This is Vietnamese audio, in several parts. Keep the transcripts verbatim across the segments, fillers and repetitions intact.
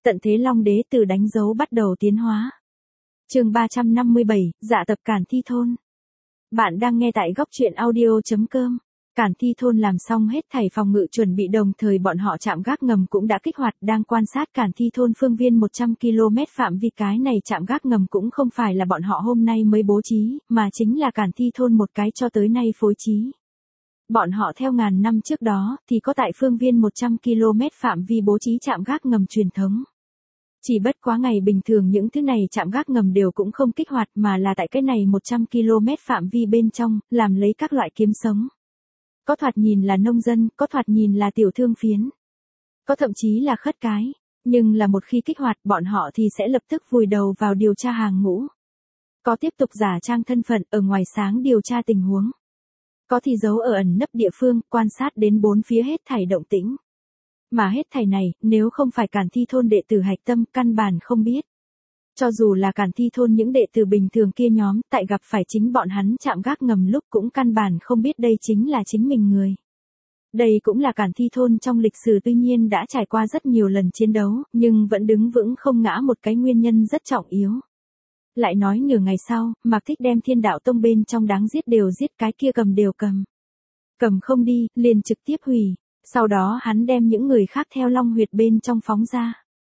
Tận thế Long Đế từ đánh dấu bắt đầu tiến hóa. Chương ba trăm năm mươi bảy, dạ tập Cản Thi Thôn. Bạn đang nghe tại góc truyện audio chấm com. Cản Thi Thôn làm xong hết thảy phòng ngự chuẩn bị, đồng thời bọn họ trạm gác ngầm cũng đã kích hoạt, đang quan sát Cản Thi Thôn phương viên một trăm ki lô mét phạm vi. Cái này trạm gác ngầm cũng không phải là bọn họ hôm nay mới bố trí, mà chính là Cản Thi Thôn một cái cho tới nay phối trí. Bọn họ theo ngàn năm trước đó thì có tại phương viên một trăm ki lô mét phạm vi bố trí trạm gác ngầm truyền thống. Chỉ bất quá ngày bình thường những thứ này trạm gác ngầm đều cũng không kích hoạt, mà là tại cái này một trăm ki lô mét phạm vi bên trong, làm lấy các loại kiếm sống. Có thoạt nhìn là nông dân, có thoạt nhìn là tiểu thương phiến, có thậm chí là khất cái, nhưng là một khi kích hoạt bọn họ thì sẽ lập tức vùi đầu vào điều tra hàng ngũ. Có tiếp tục giả trang thân phận ở ngoài sáng điều tra tình huống. Có thì giấu ở ẩn nấp địa phương, quan sát đến bốn phía hết thảy động tĩnh. Mà hết thảy này, nếu không phải Cản Thi Thôn đệ tử hạch tâm, căn bản không biết. Cho dù là Cản Thi Thôn những đệ tử bình thường kia nhóm, tại gặp phải chính bọn hắn chạm gác ngầm lúc cũng căn bản không biết đây chính là chính mình người. Đây cũng là Cản Thi Thôn trong lịch sử tuy nhiên đã trải qua rất nhiều lần chiến đấu, nhưng vẫn đứng vững không ngã một cái nguyên nhân rất trọng yếu. Lại nói nửa ngày sau, Mạc Thích đem Thiên Đạo Tông bên trong đáng giết đều giết, cái kia cầm đều cầm. Cầm không đi, liền trực tiếp hủy. Sau đó hắn đem những người khác theo Long Huyệt bên trong phóng ra.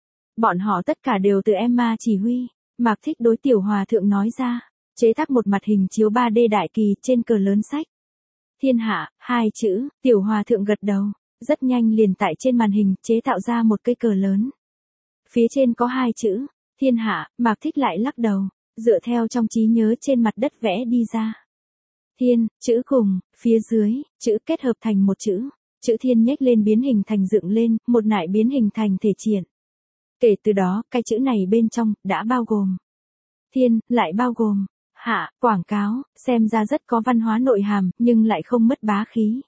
Bọn họ tất cả đều từ Emma chỉ huy. Mạc Thích đối Tiểu Hòa Thượng nói ra, chế tác một mặt hình chiếu ba D đại kỳ trên cờ lớn sách. Thiên hạ, hai chữ. Tiểu Hòa Thượng gật đầu, rất nhanh liền tại trên màn hình chế tạo ra một cây cờ lớn. Phía trên có hai chữ, Thiên hạ. Mạc Thích lại lắc đầu, dựa theo trong trí nhớ trên mặt đất vẽ đi ra. Thiên, chữ cùng, phía dưới, chữ kết hợp thành một chữ. Chữ thiên nhếch lên biến hình thành dựng lên, một nại biến hình thành thể triển. Kể từ đó, cái chữ này bên trong, đã bao gồm thiên, lại bao gồm hạ, quảng cáo, xem ra rất có văn hóa nội hàm, nhưng lại không mất bá khí.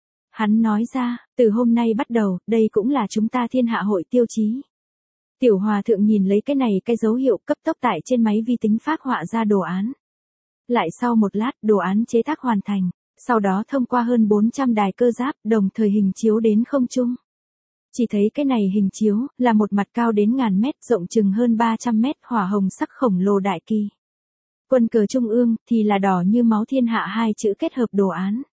Hắn nói ra, từ hôm nay bắt đầu, đây cũng là chúng ta Thiên Hạ hội tiêu chí. Tiểu Hòa Thượng nhìn lấy cái này cái dấu hiệu, cấp tốc tại trên máy vi tính phác họa ra đồ án. Lại sau một lát, đồ án chế tác hoàn thành. Sau đó thông qua hơn bốn trăm đài cơ giáp, đồng thời hình chiếu đến không trung. Chỉ thấy cái này hình chiếu, là một mặt cao đến ngàn mét, rộng chừng hơn ba trăm mét, hỏa hồng sắc khổng lồ đại kỳ. Quân cờ trung ương, thì là đỏ như máu Thiên Hạ hai chữ kết hợp đồ án.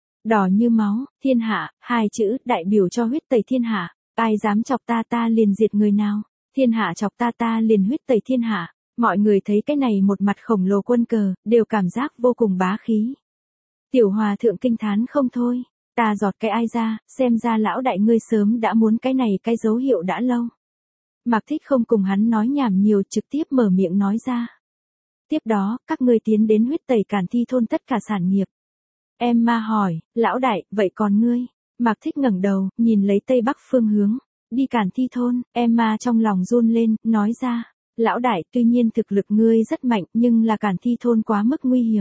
Đỏ như máu, Thiên Hạ, hai chữ, đại biểu cho huyết tẩy thiên hạ. Ai dám chọc ta ta liền diệt người nào, thiên hạ chọc ta ta liền huyết tẩy thiên hạ. Mọi người thấy cái này một mặt khổng lồ quân cờ, đều cảm giác vô cùng bá khí. Tiểu Hòa Thượng kinh thán không thôi, ta giọt cái ai ra, xem ra lão đại ngươi sớm đã muốn cái này cái dấu hiệu đã lâu. Mạc Thích không cùng hắn nói nhảm nhiều, trực tiếp mở miệng nói ra. Tiếp đó, các ngươi tiến đến huyết tẩy Cản Thi Thôn tất cả sản nghiệp. Emma hỏi, lão đại, vậy còn ngươi? Mạc Thích ngẩng đầu, nhìn lấy tây bắc phương hướng, đi Cản Thi Thôn. Emma trong lòng run lên, nói ra, lão đại, tuy nhiên thực lực ngươi rất mạnh, nhưng là Cản Thi Thôn quá mức nguy hiểm.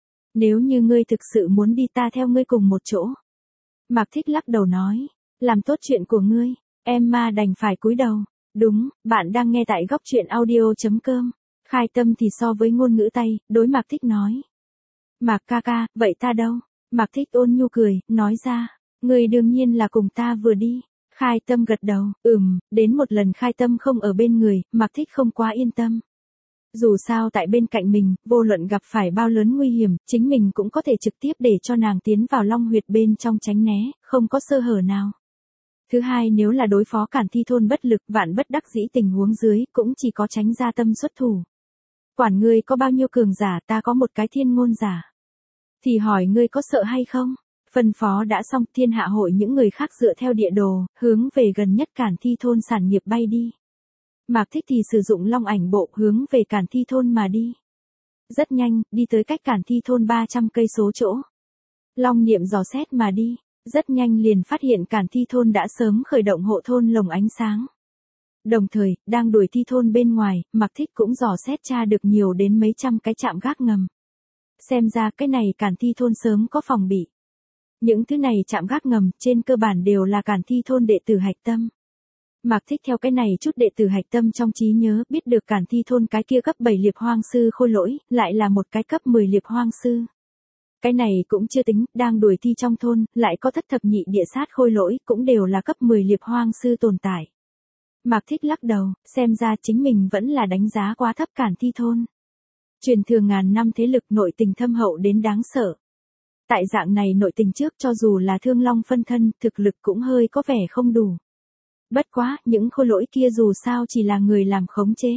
Nếu như ngươi thực sự muốn đi ta theo ngươi cùng một chỗ. Mạc Thích lắc đầu nói, làm tốt chuyện của ngươi. Emma đành phải cúi đầu. Đúng, bạn đang nghe tại góc truyện audio chấm com. Khai tâm thì so với ngôn ngữ tay, đối Mạc Thích nói. Mạc ca ca, vậy ta đâu? Mạc Thích ôn nhu cười, nói ra, ngươi đương nhiên là cùng ta vừa đi. Khai tâm gật đầu, ừm, đến một lần Khai tâm không ở bên người, Mạc Thích không quá yên tâm. Dù sao tại bên cạnh mình, vô luận gặp phải bao lớn nguy hiểm, chính mình cũng có thể trực tiếp để cho nàng tiến vào Long Huyệt bên trong tránh né, không có sơ hở nào. Thứ hai, nếu là đối phó Cản Thi Thôn bất lực, vạn bất đắc dĩ tình huống dưới, cũng chỉ có tránh ra tâm xuất thủ. Quản ngươi có bao nhiêu cường giả, ta có một cái thiên ngôn giả. Thì hỏi ngươi có sợ hay không? Phân phó đã xong, Thiên Hạ hội những người khác dựa theo địa đồ, hướng về gần nhất Cản Thi Thôn sản nghiệp bay đi. Mạc Thích thì sử dụng Long Ảnh Bộ hướng về Cản Thi Thôn mà đi. Rất nhanh, đi tới cách Cản Thi Thôn ba trăm cây số chỗ. Long Niệm dò xét mà đi, rất nhanh liền phát hiện Cản Thi Thôn đã sớm khởi động hộ thôn lồng ánh sáng. Đồng thời, đang đuổi Thi Thôn bên ngoài, Mạc Thích cũng dò xét tra được nhiều đến mấy trăm cái trạm gác ngầm. Xem ra cái này Cản Thi Thôn sớm có phòng bị. Những thứ này trạm gác ngầm, trên cơ bản đều là Cản Thi Thôn đệ tử hạch tâm. Mạc Thích theo cái này chút đệ tử hạch tâm trong trí nhớ, biết được Cản Thi Thôn cái kia cấp bảy liệp hoang sư khôi lỗi, lại là một cái cấp mười liệp hoang sư. Cái này cũng chưa tính, đang đuổi thi trong thôn, lại có thất thập nhị địa sát khôi lỗi, cũng đều là cấp mười liệp hoang sư tồn tại. Mạc Thích lắc đầu, xem ra chính mình vẫn là đánh giá quá thấp Cản Thi thôn. Truyền thừa ngàn năm thế lực nội tình thâm hậu đến đáng sợ. Tại dạng này nội tình trước cho dù là Thương Long phân thân, thực lực cũng hơi có vẻ không đủ. Bất quá, những khôi lỗi kia dù sao chỉ là người làm khống chế.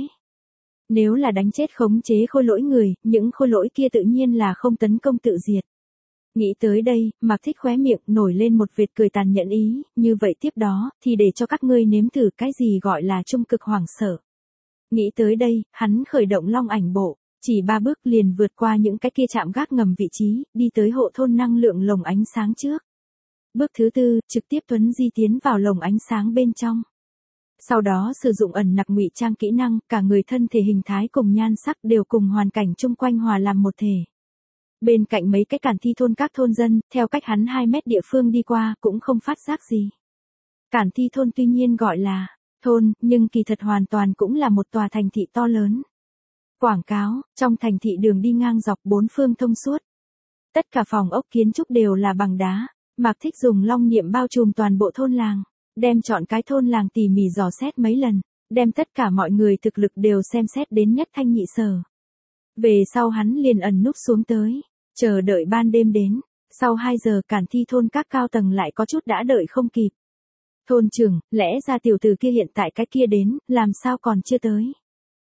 Nếu là đánh chết khống chế khôi lỗi người, những khôi lỗi kia tự nhiên là không tấn công tự diệt. Nghĩ tới đây, Mạc Thích khóe miệng nổi lên một vệt cười tàn nhẫn ý, như vậy tiếp đó, thì để cho các ngươi nếm thử cái gì gọi là trung cực hoảng sợ. Nghĩ tới đây, hắn khởi động long ảnh bộ, chỉ ba bước liền vượt qua những cái kia chạm gác ngầm vị trí, đi tới hộ thôn năng lượng lồng ánh sáng trước. Bước thứ tư, trực tiếp tuấn di tiến vào lồng ánh sáng bên trong. Sau đó sử dụng ẩn nặc ngụy trang kỹ năng, cả người thân thể hình thái cùng nhan sắc đều cùng hoàn cảnh chung quanh hòa làm một thể. Bên cạnh mấy cái Cản Thi thôn các thôn dân, theo cách hắn hai mét địa phương đi qua, cũng không phát giác gì. Cản Thi thôn tuy nhiên gọi là thôn, nhưng kỳ thật hoàn toàn cũng là một tòa thành thị to lớn. Quảng cáo, trong thành thị đường đi ngang dọc bốn phương thông suốt. Tất cả phòng ốc kiến trúc đều là bằng đá. Mạc Thích dùng long niệm bao trùm toàn bộ thôn làng, đem chọn cái thôn làng tỉ mỉ dò xét mấy lần, đem tất cả mọi người thực lực đều xem xét đến nhất thanh nhị sở. Về sau hắn liền ẩn núp xuống tới, chờ đợi ban đêm đến, sau hai giờ Cản Thi thôn các cao tầng lại có chút đã đợi không kịp. Thôn trưởng, lẽ ra tiểu tử kia hiện tại cái kia đến, làm sao còn chưa tới?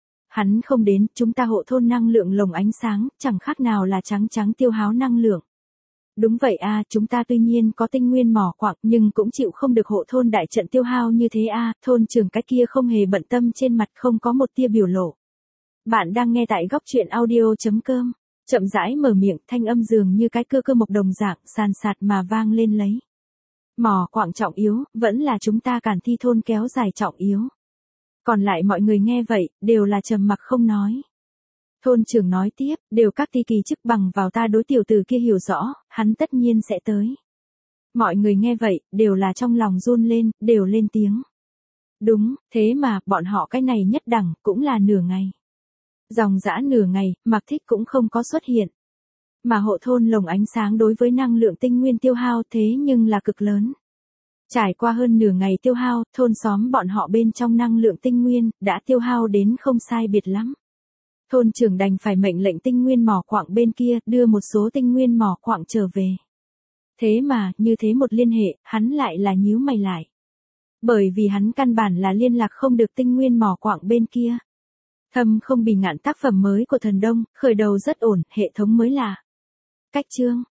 Hắn không đến, chúng ta hộ thôn năng lượng lồng ánh sáng, chẳng khác nào là trắng trắng tiêu hao năng lượng. Đúng vậy a, chúng ta tuy nhiên có tinh nguyên mỏ quặng nhưng cũng chịu không được hộ thôn đại trận tiêu hao như thế a, thôn trưởng cái kia không hề bận tâm trên mặt không có một tia biểu lộ. Bạn đang nghe tại góc truyện audio chấm com, chậm rãi mở miệng, thanh âm dường như cái cơ cơ mộc đồng dạng, sàn sạt mà vang lên lấy. Mỏ quặng trọng yếu, vẫn là chúng ta Cản Thi thôn kéo dài trọng yếu. Còn lại mọi người nghe vậy, đều là trầm mặc không nói. Thôn trưởng nói tiếp, đều các ti kỳ chức bằng vào ta đối tiểu tử kia hiểu rõ, hắn tất nhiên sẽ tới. Mọi người nghe vậy, đều là trong lòng run lên, đều lên tiếng. Đúng, thế mà, bọn họ cái này nhất đẳng, cũng là nửa ngày. Dòng dã nửa ngày, Mạc Thích cũng không có xuất hiện. Mà hộ thôn lồng ánh sáng đối với năng lượng tinh nguyên tiêu hao thế nhưng là cực lớn. Trải qua hơn nửa ngày tiêu hao, thôn xóm bọn họ bên trong năng lượng tinh nguyên, đã tiêu hao đến không sai biệt lắm. Thôn trưởng đành phải mệnh lệnh tinh nguyên mỏ quặng bên kia, đưa một số tinh nguyên mỏ quặng trở về. Thế mà, như thế một liên hệ, hắn lại là nhíu mày lại. Bởi vì hắn căn bản là liên lạc không được tinh nguyên mỏ quặng bên kia. Thâm không bì ngạn tác phẩm mới của thần Đông, khởi đầu rất ổn, hệ thống mới là. Cách chương,